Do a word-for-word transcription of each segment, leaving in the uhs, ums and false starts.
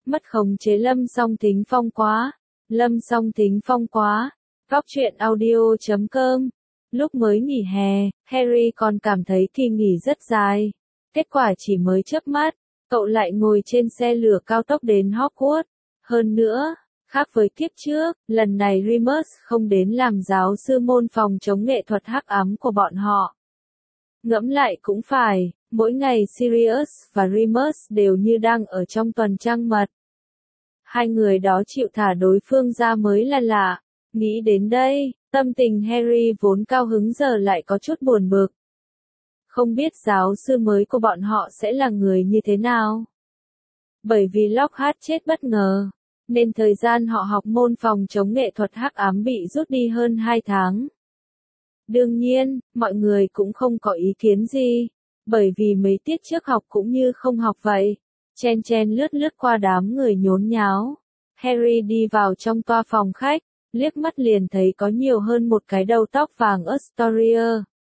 Mất khống chế Lâm Song Thính Phong quá. Lâm Song Thính Phong quá. Góc truyện audio chấm com. Lúc mới nghỉ hè, Harry còn cảm thấy kỳ nghỉ rất dài. Kết quả chỉ mới chớp mắt, cậu lại ngồi trên xe lửa cao tốc đến Hogwarts. Hơn nữa, khác với kiếp trước, lần này Remus không đến làm giáo sư môn phòng chống nghệ thuật hắc ám của bọn họ. Ngẫm lại cũng phải, mỗi ngày Sirius và Remus đều như đang ở trong tuần trăng mật. Hai người đó chịu thả đối phương ra mới là lạ. Nghĩ đến đây, tâm tình Harry vốn cao hứng giờ lại có chút buồn bực. Không biết giáo sư mới của bọn họ sẽ là người như thế nào. Bởi vì Lockhart chết bất ngờ, nên thời gian họ học môn phòng chống nghệ thuật hắc ám bị rút đi hơn hai tháng. Đương nhiên, mọi người cũng không có ý kiến gì, bởi vì mấy tiết trước học cũng như không học vậy. Chen chen lướt lướt qua đám người nhốn nháo. Harry đi vào trong toa phòng khách, liếc mắt liền thấy có nhiều hơn một cái đầu tóc vàng Astoria.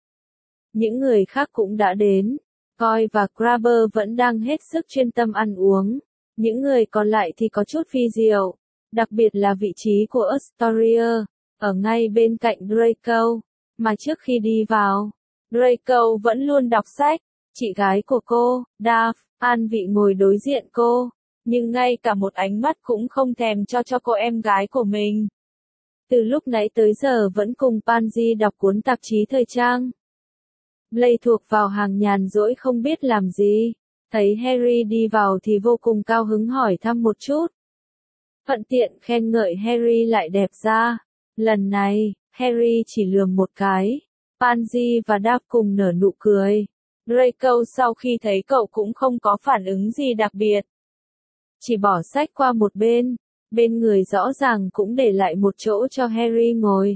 Những người khác cũng đã đến. Coy và Crabber vẫn đang hết sức chuyên tâm ăn uống. Những người còn lại thì có chút phi diệu, đặc biệt là vị trí của Astoria, ở ngay bên cạnh Draco. Mà trước khi đi vào, Draco vẫn luôn đọc sách. Chị gái của cô, Daphne, an vị ngồi đối diện cô, nhưng ngay cả một ánh mắt cũng không thèm cho cho cô em gái của mình. Từ lúc nãy tới giờ vẫn cùng Pansy đọc cuốn tạp chí thời trang. Blaise thuộc vào hàng nhàn rỗi không biết làm gì, thấy Harry đi vào thì vô cùng cao hứng hỏi thăm một chút. Thuận tiện khen ngợi Harry lại đẹp ra. Lần này, Harry chỉ lườm một cái. Pansy và Daphne cùng nở nụ cười. Draco sau khi thấy cậu cũng không có phản ứng gì đặc biệt. Chỉ bỏ sách qua một bên, bên người rõ ràng cũng để lại một chỗ cho Harry ngồi.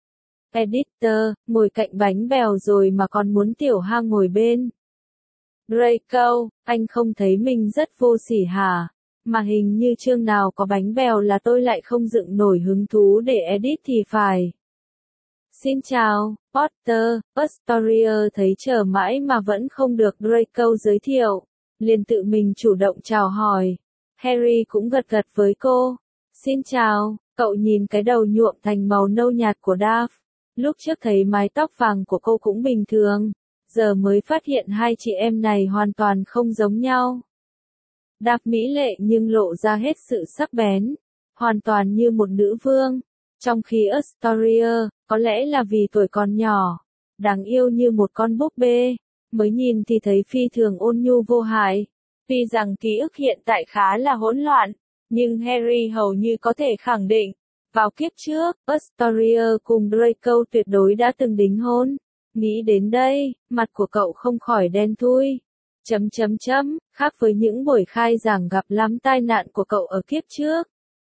Editor, ngồi cạnh bánh bèo rồi mà còn muốn tiểu hang ngồi bên. Draco, anh không thấy mình rất vô sỉ hả? Mà hình như chương nào có bánh bèo là tôi lại không dựng nổi hứng thú để edit thì phải. Xin chào, Potter. Astoria thấy chờ mãi mà vẫn không được Draco giới thiệu, liền tự mình chủ động chào hỏi. Harry cũng gật gật với cô. Xin chào, cậu nhìn cái đầu nhuộm thành màu nâu nhạt của Daphne. Lúc trước thấy mái tóc vàng của cô cũng bình thường, giờ mới phát hiện hai chị em này hoàn toàn không giống nhau. Daphne mỹ lệ nhưng lộ ra hết sự sắc bén, hoàn toàn như một nữ vương. Trong khi Astoria, có lẽ là vì tuổi còn nhỏ, đáng yêu như một con búp bê, mới nhìn thì thấy phi thường ôn nhu vô hại. Tuy rằng ký ức hiện tại khá là hỗn loạn, nhưng Harry hầu như có thể khẳng định, vào kiếp trước, Astoria cùng Draco tuyệt đối đã từng đính hôn. Nghĩ đến đây, mặt của cậu không khỏi đen thui. Chấm chấm chấm, khác với những buổi khai giảng gặp lắm tai nạn của cậu ở kiếp trước.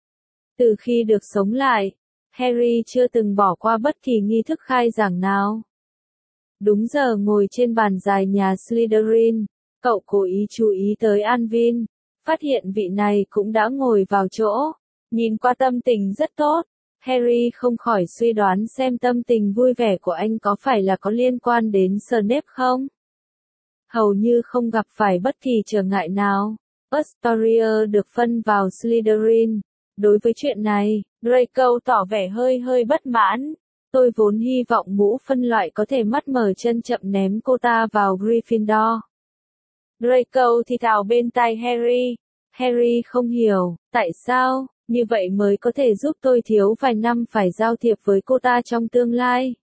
Từ khi được sống lại, Harry chưa từng bỏ qua bất kỳ nghi thức khai giảng nào. Đúng giờ ngồi trên bàn dài nhà Slytherin, cậu cố ý chú ý tới Alvin, phát hiện vị này cũng đã ngồi vào chỗ, nhìn qua tâm tình rất tốt. Harry không khỏi suy đoán xem tâm tình vui vẻ của anh có phải là có liên quan đến Snape không? Hầu như không gặp phải bất kỳ trở ngại nào. Astoria được phân vào Slytherin. Đối với chuyện này, Draco tỏ vẻ hơi hơi bất mãn. Tôi vốn hy vọng ngũ phân loại có thể mắt mở chân chậm ném cô ta vào Gryffindor. Draco thì thào bên tai Harry. Harry không hiểu, tại sao, như vậy mới có thể giúp tôi thiếu vài năm phải giao thiệp với cô ta trong tương lai.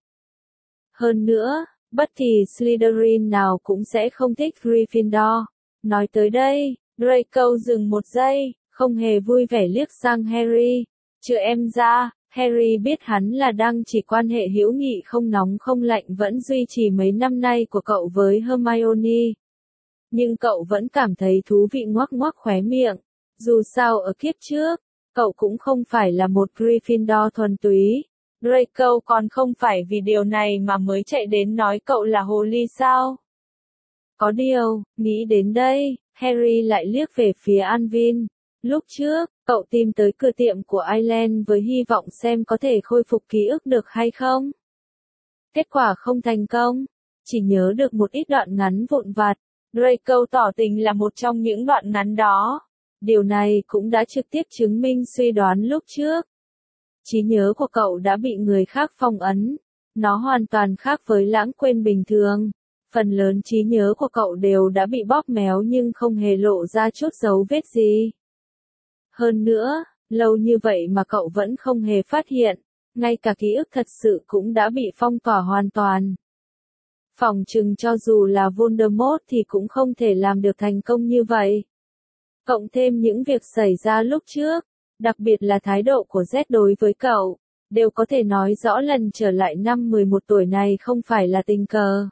Hơn nữa, bất kỳ Slytherin nào cũng sẽ không thích Gryffindor. Nói tới đây, Draco dừng một giây, không hề vui vẻ liếc sang Harry. Chứ em ra, Harry biết hắn là đang chỉ quan hệ hữu nghị không nóng không lạnh vẫn duy trì mấy năm nay của cậu với Hermione. Nhưng cậu vẫn cảm thấy thú vị ngoác ngoác khóe miệng. Dù sao ở kiếp trước, cậu cũng không phải là một Gryffindor thuần túy. Draco còn không phải vì điều này mà mới chạy đến nói cậu là hồ ly sao? Có điều, nghĩ đến đây, Harry lại liếc về phía Alvin. Lúc trước, cậu tìm tới cửa tiệm của Ireland với hy vọng xem có thể khôi phục ký ức được hay không. Kết quả không thành công, chỉ nhớ được một ít đoạn ngắn vụn vặt. Draco tỏ tình là một trong những đoạn ngắn đó. Điều này cũng đã trực tiếp chứng minh suy đoán lúc trước. Trí nhớ của cậu đã bị người khác phong ấn. Nó hoàn toàn khác với lãng quên bình thường. Phần lớn trí nhớ của cậu đều đã bị bóp méo nhưng không hề lộ ra chút dấu vết gì. Hơn nữa, lâu như vậy mà cậu vẫn không hề phát hiện, ngay cả ký ức thật sự cũng đã bị phong tỏa hoàn toàn. Phỏng chừng cho dù là Voldemort thì cũng không thể làm được thành công như vậy. Cộng thêm những việc xảy ra lúc trước, đặc biệt là thái độ của Z đối với cậu, đều có thể nói rõ lần trở lại năm mười một tuổi này không phải là tình cờ.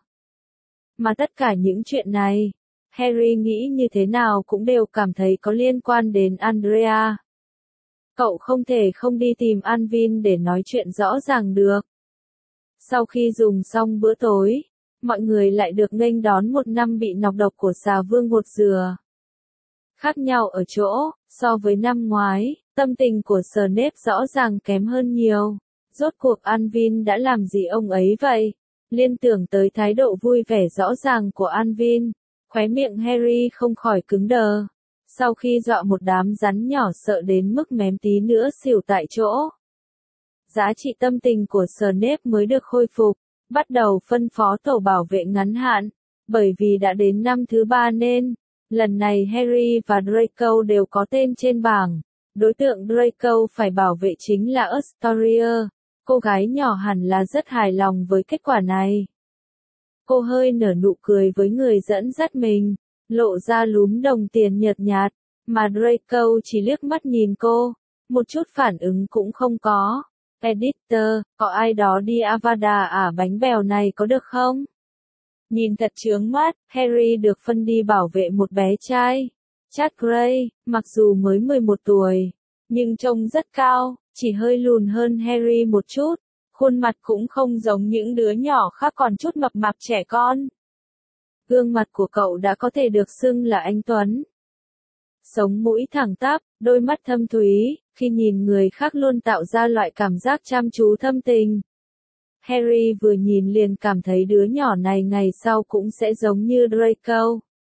Mà tất cả những chuyện này, Harry nghĩ như thế nào cũng đều cảm thấy có liên quan đến Andrea. Cậu không thể không đi tìm Alvin để nói chuyện rõ ràng được. Sau khi dùng xong bữa tối, mọi người lại được nghênh đón một năm bị nọc độc của xà vương hột dừa. Khác nhau ở chỗ, so với năm ngoái, tâm tình của Snape rõ ràng kém hơn nhiều. Rốt cuộc Alvin đã làm gì ông ấy vậy? Liên tưởng tới thái độ vui vẻ rõ ràng của Alvin, khóe miệng Harry không khỏi cứng đờ. Sau khi dọa một đám rắn nhỏ sợ đến mức mém tí nữa xỉu tại chỗ. Giá trị tâm tình của Snape mới được khôi phục, bắt đầu phân phó tổ bảo vệ ngắn hạn, bởi vì đã đến năm thứ ba nên, lần này Harry và Draco đều có tên trên bảng. Đối tượng Draco phải bảo vệ chính là Astoria. Cô gái nhỏ hẳn là rất hài lòng với kết quả này. Cô hơi nở nụ cười với người dẫn dắt mình, lộ ra lúm đồng tiền nhợt nhạt, mà Draco chỉ liếc mắt nhìn cô, một chút phản ứng cũng không có. Editor, có ai đó đi Avada ả bánh bèo này có được không? Nhìn thật chướng mắt, Harry được phân đi bảo vệ một bé trai. Chad Gray, mặc dù mới mười một tuổi, nhưng trông rất cao, chỉ hơi lùn hơn Harry một chút, khuôn mặt cũng không giống những đứa nhỏ khác còn chút mập mạp trẻ con. Gương mặt của cậu đã có thể được xưng là anh tuấn. Sống mũi thẳng tắp, đôi mắt thâm thúy, khi nhìn người khác luôn tạo ra loại cảm giác chăm chú thâm tình. Harry vừa nhìn liền cảm thấy đứa nhỏ này ngày sau cũng sẽ giống như Draco.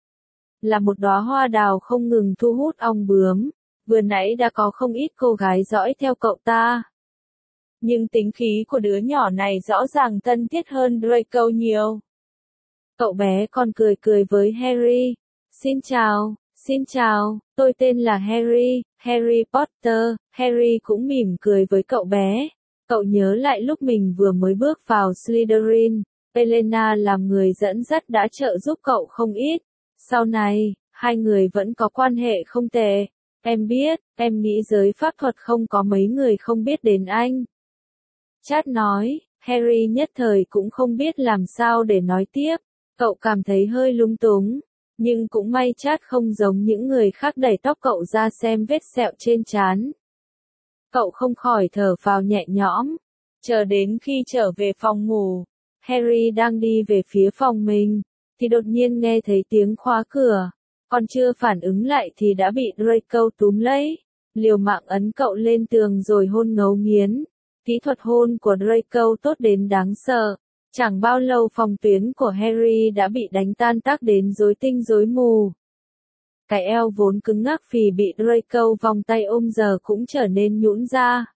Là một đóa hoa đào không ngừng thu hút ong bướm, vừa nãy đã có không ít cô gái dõi theo cậu ta. Nhưng tính khí của đứa nhỏ này rõ ràng thân thiết hơn Draco nhiều. Cậu bé còn cười cười với Harry. Xin chào, xin chào, tôi tên là Harry, Harry Potter. Harry cũng mỉm cười với cậu bé. Cậu nhớ lại lúc mình vừa mới bước vào Slytherin, Elena làm người dẫn dắt đã trợ giúp cậu không ít. Sau này, hai người vẫn có quan hệ không tệ. Em biết, em nghĩ giới pháp thuật không có mấy người không biết đến anh. Chad nói, Harry nhất thời cũng không biết làm sao để nói tiếp. Cậu cảm thấy hơi lung túng, nhưng cũng may Chad không giống những người khác đẩy tóc cậu ra xem vết sẹo trên trán. Cậu không khỏi thở phào nhẹ nhõm. Chờ đến khi trở về phòng ngủ, Harry đang đi về phía phòng mình, thì đột nhiên nghe thấy tiếng khóa cửa. Còn chưa phản ứng lại thì đã bị Draco túm lấy, liều mạng ấn cậu lên tường rồi hôn ngấu nghiến. Kỹ thuật hôn của Draco tốt đến đáng sợ. Chẳng bao lâu phòng tuyến của Harry đã bị đánh tan tác đến rối tinh rối mù. Cái eo vốn cứng ngắc vì bị Draco vòng tay ôm giờ cũng trở nên nhũn ra.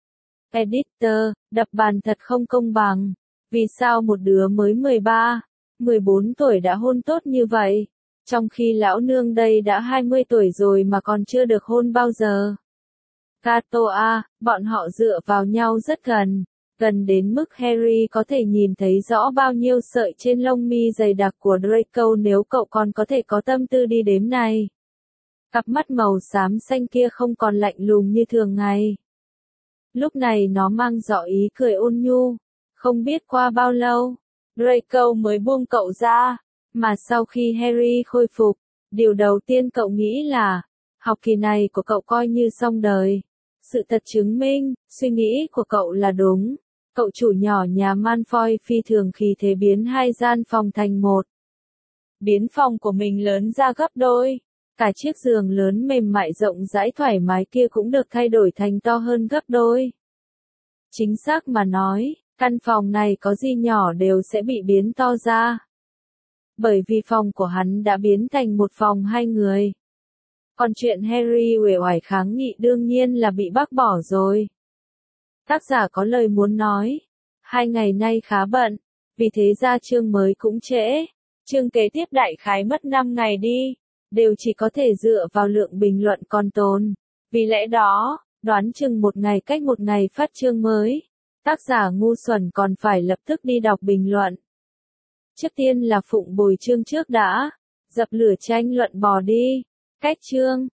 Editor, đập bàn thật không công bằng. Vì sao một đứa mới mười ba, mười bốn tuổi đã hôn tốt như vậy? Trong khi lão nương đây đã hai mươi tuổi rồi mà còn chưa được hôn bao giờ. Kato a, bọn họ dựa vào nhau rất gần. Gần đến mức Harry có thể nhìn thấy rõ bao nhiêu sợi trên lông mi dày đặc của Draco nếu cậu còn có thể có tâm tư đi đếm này. Cặp mắt màu xám xanh kia không còn lạnh lùng như thường ngày. Lúc này nó mang rõ ý cười ôn nhu. Không biết qua bao lâu, Draco mới buông cậu ra, mà sau khi Harry khôi phục, điều đầu tiên cậu nghĩ là, học kỳ này của cậu coi như xong đời. Sự thật chứng minh, suy nghĩ của cậu là đúng. Cậu chủ nhỏ nhà Malfoy phi thường khi thế biến hai gian phòng thành một. Biến phòng của mình lớn ra gấp đôi. Cả chiếc giường lớn mềm mại rộng rãi thoải mái kia cũng được thay đổi thành to hơn gấp đôi. Chính xác mà nói, căn phòng này có gì nhỏ đều sẽ bị biến to ra. Bởi vì phòng của hắn đã biến thành một phòng hai người. Còn chuyện Harry uể oải kháng nghị đương nhiên là bị bác bỏ rồi. Tác giả có lời muốn nói. Hai ngày nay khá bận, vì thế ra chương mới cũng trễ. Chương kế tiếp đại khái mất năm ngày đi, đều chỉ có thể dựa vào lượng bình luận còn tồn. Vì lẽ đó, đoán chừng một ngày cách một ngày phát chương mới. Tác giả ngu xuẩn còn phải lập tức đi đọc bình luận. Trước tiên là phụng bồi chương trước đã. Dập lửa tranh luận bò đi. Cách chương.